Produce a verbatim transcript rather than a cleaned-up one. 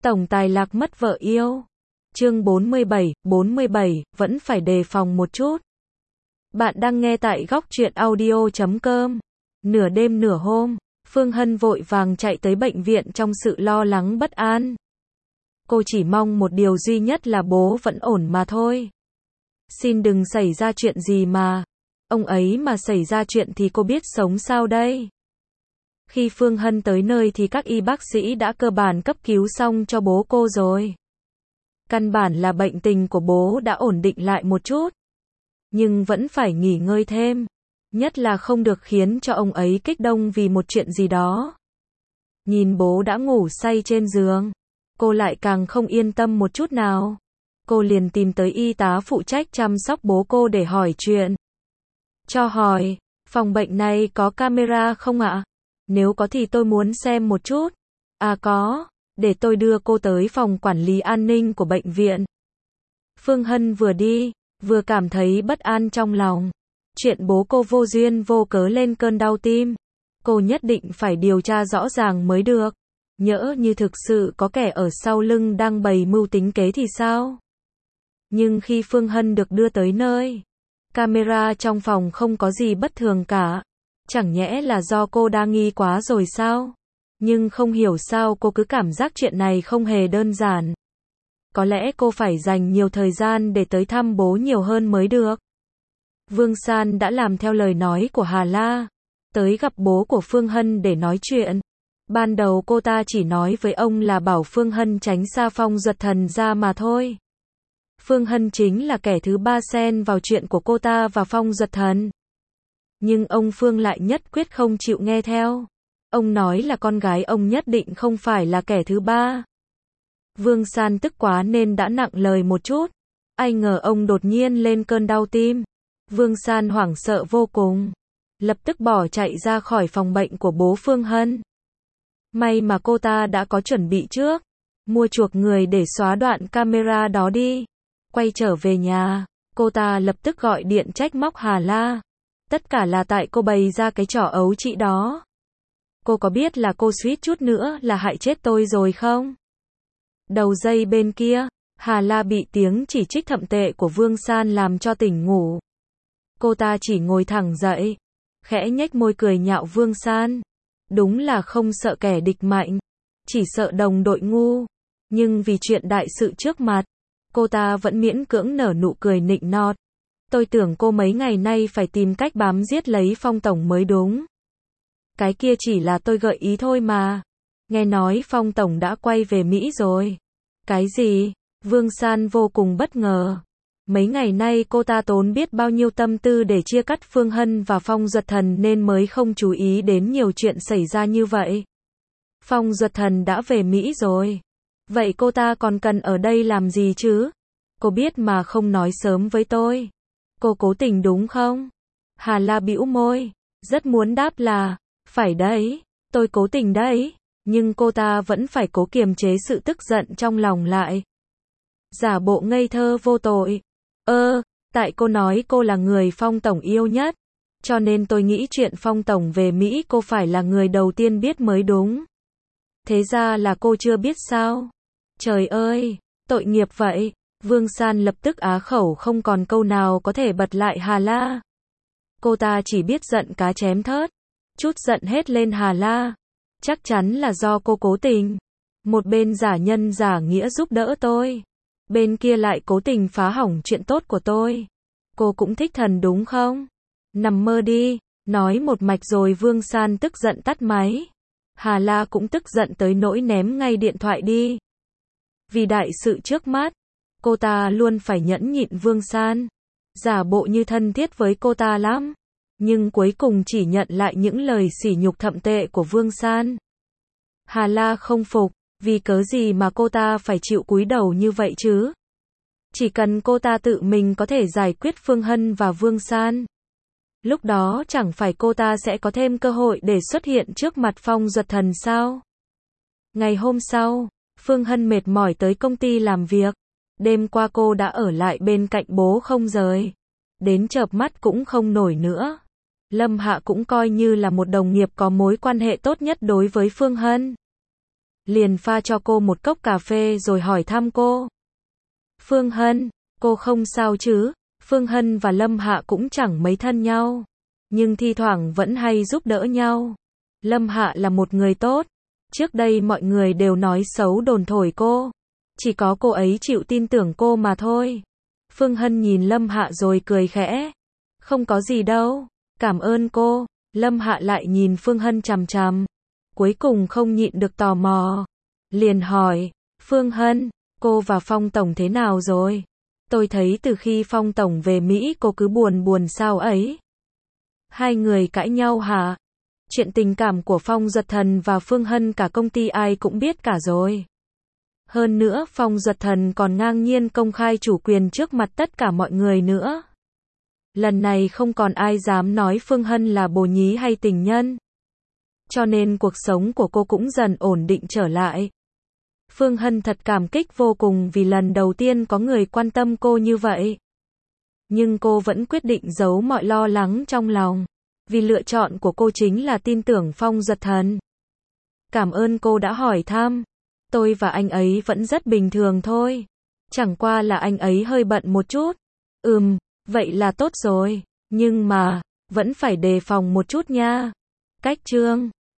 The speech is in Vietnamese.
Tổng tài lạc mất vợ yêu. Chương bốn mươi bảy, bốn mươi bảy, vẫn phải đề phòng một chút. Bạn đang nghe tại góc truyện audio chấm com. Nửa đêm nửa hôm, Phương Hân vội vàng chạy tới bệnh viện trong sự lo lắng bất an. Cô chỉ mong một điều duy nhất là bố vẫn ổn mà thôi. Xin đừng xảy ra chuyện gì mà. Ông ấy mà xảy ra chuyện thì cô biết sống sao đây? Khi Phương Hân tới nơi thì các y bác sĩ đã cơ bản cấp cứu xong cho bố cô rồi. Căn bản là bệnh tình của bố đã ổn định lại một chút. Nhưng vẫn phải nghỉ ngơi thêm. Nhất là không được khiến cho ông ấy kích động vì một chuyện gì đó. Nhìn bố đã ngủ say trên giường, cô lại càng không yên tâm một chút nào. Cô liền tìm tới y tá phụ trách chăm sóc bố cô để hỏi chuyện. Cho hỏi, phòng bệnh này có camera không ạ? Nếu có thì tôi muốn xem một chút. À có, để tôi đưa cô tới phòng quản lý an ninh của bệnh viện. Phương Hân vừa đi, vừa cảm thấy bất an trong lòng. Chuyện bố cô vô duyên vô cớ lên cơn đau tim. Cô nhất định phải điều tra rõ ràng mới được. Nhỡ như thực sự có kẻ ở sau lưng đang bày mưu tính kế thì sao? Nhưng khi Phương Hân được đưa tới nơi, camera trong phòng không có gì bất thường cả. Chẳng nhẽ là do cô đa nghi quá rồi sao? Nhưng không hiểu sao cô cứ cảm giác chuyện này không hề đơn giản. Có lẽ cô phải dành nhiều thời gian để tới thăm bố nhiều hơn mới được. Vương San đã làm theo lời nói của Hà La, tới gặp bố của Phương Hân để nói chuyện. Ban đầu cô ta chỉ nói với ông là bảo Phương Hân tránh xa Phong Duật Thần ra mà thôi. Phương Hân chính là kẻ thứ ba xen vào chuyện của cô ta và Phong Duật Thần. Nhưng ông Phương lại nhất quyết không chịu nghe theo. Ông nói là con gái ông nhất định không phải là kẻ thứ ba. Vương San tức quá nên đã nặng lời một chút. Ai ngờ ông đột nhiên lên cơn đau tim. Vương San hoảng sợ vô cùng. Lập tức bỏ chạy ra khỏi phòng bệnh của bố Phương Hân. May mà cô ta đã có chuẩn bị trước. Mua chuộc người để xóa đoạn camera đó đi. Quay trở về nhà, cô ta lập tức gọi điện trách móc Hà La. Tất cả là tại cô bày ra cái trò ấu trĩ đó. Cô có biết là cô suýt chút nữa là hại chết tôi rồi không? Đầu dây bên kia, Hà La bị tiếng chỉ trích thậm tệ của Vương San làm cho tỉnh ngủ. Cô ta chỉ ngồi thẳng dậy, khẽ nhếch môi cười nhạo Vương San. Đúng là không sợ kẻ địch mạnh, chỉ sợ đồng đội ngu. Nhưng vì chuyện đại sự trước mặt, cô ta vẫn miễn cưỡng nở nụ cười nịnh nọt. Tôi tưởng cô mấy ngày nay phải tìm cách bám giết lấy Phong Tổng mới đúng. Cái kia chỉ là tôi gợi ý thôi mà. Nghe nói Phong Tổng đã quay về Mỹ rồi. Cái gì? Vương San vô cùng bất ngờ. Mấy ngày nay cô ta tốn biết bao nhiêu tâm tư để chia cắt Phương Hân và Phong Duật Thần nên mới không chú ý đến nhiều chuyện xảy ra như vậy. Phong Duật Thần đã về Mỹ rồi. Vậy cô ta còn cần ở đây làm gì chứ? Cô biết mà không nói sớm với tôi. Cô cố tình đúng không? Hà La bĩu môi, rất muốn đáp là, phải đấy, tôi cố tình đấy. Nhưng cô ta vẫn phải cố kiềm chế sự tức giận trong lòng lại. Giả bộ ngây thơ vô tội. Ơ, tại cô nói cô là người Phong Tổng yêu nhất. Cho nên tôi nghĩ chuyện Phong Tổng về Mỹ cô phải là người đầu tiên biết mới đúng. Thế ra là cô chưa biết sao? Trời ơi, tội nghiệp vậy. Vương San lập tức á khẩu không còn câu nào có thể bật lại Hà La. Cô ta chỉ biết giận cá chém thớt. Chút giận hết lên Hà La. Chắc chắn là do cô cố tình. Một bên giả nhân giả nghĩa giúp đỡ tôi. Bên kia lại cố tình phá hỏng chuyện tốt của tôi. Cô cũng thích thần đúng không? Nằm mơ đi. Nói một mạch rồi Vương San tức giận tắt máy. Hà La cũng tức giận tới nỗi ném ngay điện thoại đi. Vì đại sự trước mắt, cô ta luôn phải nhẫn nhịn Vương San. Giả bộ như thân thiết với cô ta lắm. Nhưng cuối cùng chỉ nhận lại những lời sỉ nhục thậm tệ của Vương San. Hà La không phục, vì cớ gì mà cô ta phải chịu cúi đầu như vậy chứ? Chỉ cần cô ta tự mình có thể giải quyết Phương Hân và Vương San. Lúc đó chẳng phải cô ta sẽ có thêm cơ hội để xuất hiện trước mặt Phong Duật Thần sao? Ngày hôm sau, Phương Hân mệt mỏi tới công ty làm việc. Đêm qua cô đã ở lại bên cạnh bố không rời. Đến chợp mắt cũng không nổi nữa. Lâm Hạ cũng coi như là một đồng nghiệp có mối quan hệ tốt nhất đối với Phương Hân. liền pha cho cô một cốc cà phê rồi hỏi thăm cô. Phương Hân, cô không sao chứ? Phương Hân và Lâm Hạ cũng chẳng mấy thân nhau, nhưng thi thoảng vẫn hay giúp đỡ nhau. Lâm Hạ là một người tốt. Trước đây mọi người đều nói xấu đồn thổi cô. Chỉ có cô ấy chịu tin tưởng cô mà thôi. Phương Hân nhìn Lâm Hạ rồi cười khẽ. Không có gì đâu. Cảm ơn cô. Lâm Hạ lại nhìn Phương Hân chằm chằm. Cuối cùng không nhịn được tò mò. Liền hỏi. Phương Hân, cô và Phong Tổng thế nào rồi? Tôi thấy từ khi Phong Tổng về Mỹ cô cứ buồn buồn sao ấy? Hai người cãi nhau hả? Chuyện tình cảm của Phong Duật Thần và Phương Hân cả công ty ai cũng biết cả rồi. Hơn nữa Phong Duật Thần còn ngang nhiên công khai chủ quyền trước mặt tất cả mọi người nữa. Lần này không còn ai dám nói Phương Hân là bồ nhí hay tình nhân. Cho nên cuộc sống của cô cũng dần ổn định trở lại. Phương Hân thật cảm kích vô cùng vì lần đầu tiên có người quan tâm cô như vậy. Nhưng cô vẫn quyết định giấu mọi lo lắng trong lòng. Vì lựa chọn của cô chính là tin tưởng Phong Duật Thần. Cảm ơn cô đã hỏi thăm. Tôi và anh ấy vẫn rất bình thường thôi. Chẳng qua là anh ấy hơi bận một chút. Ừm, vậy là tốt rồi. Nhưng mà, vẫn phải đề phòng một chút nha. Cách chương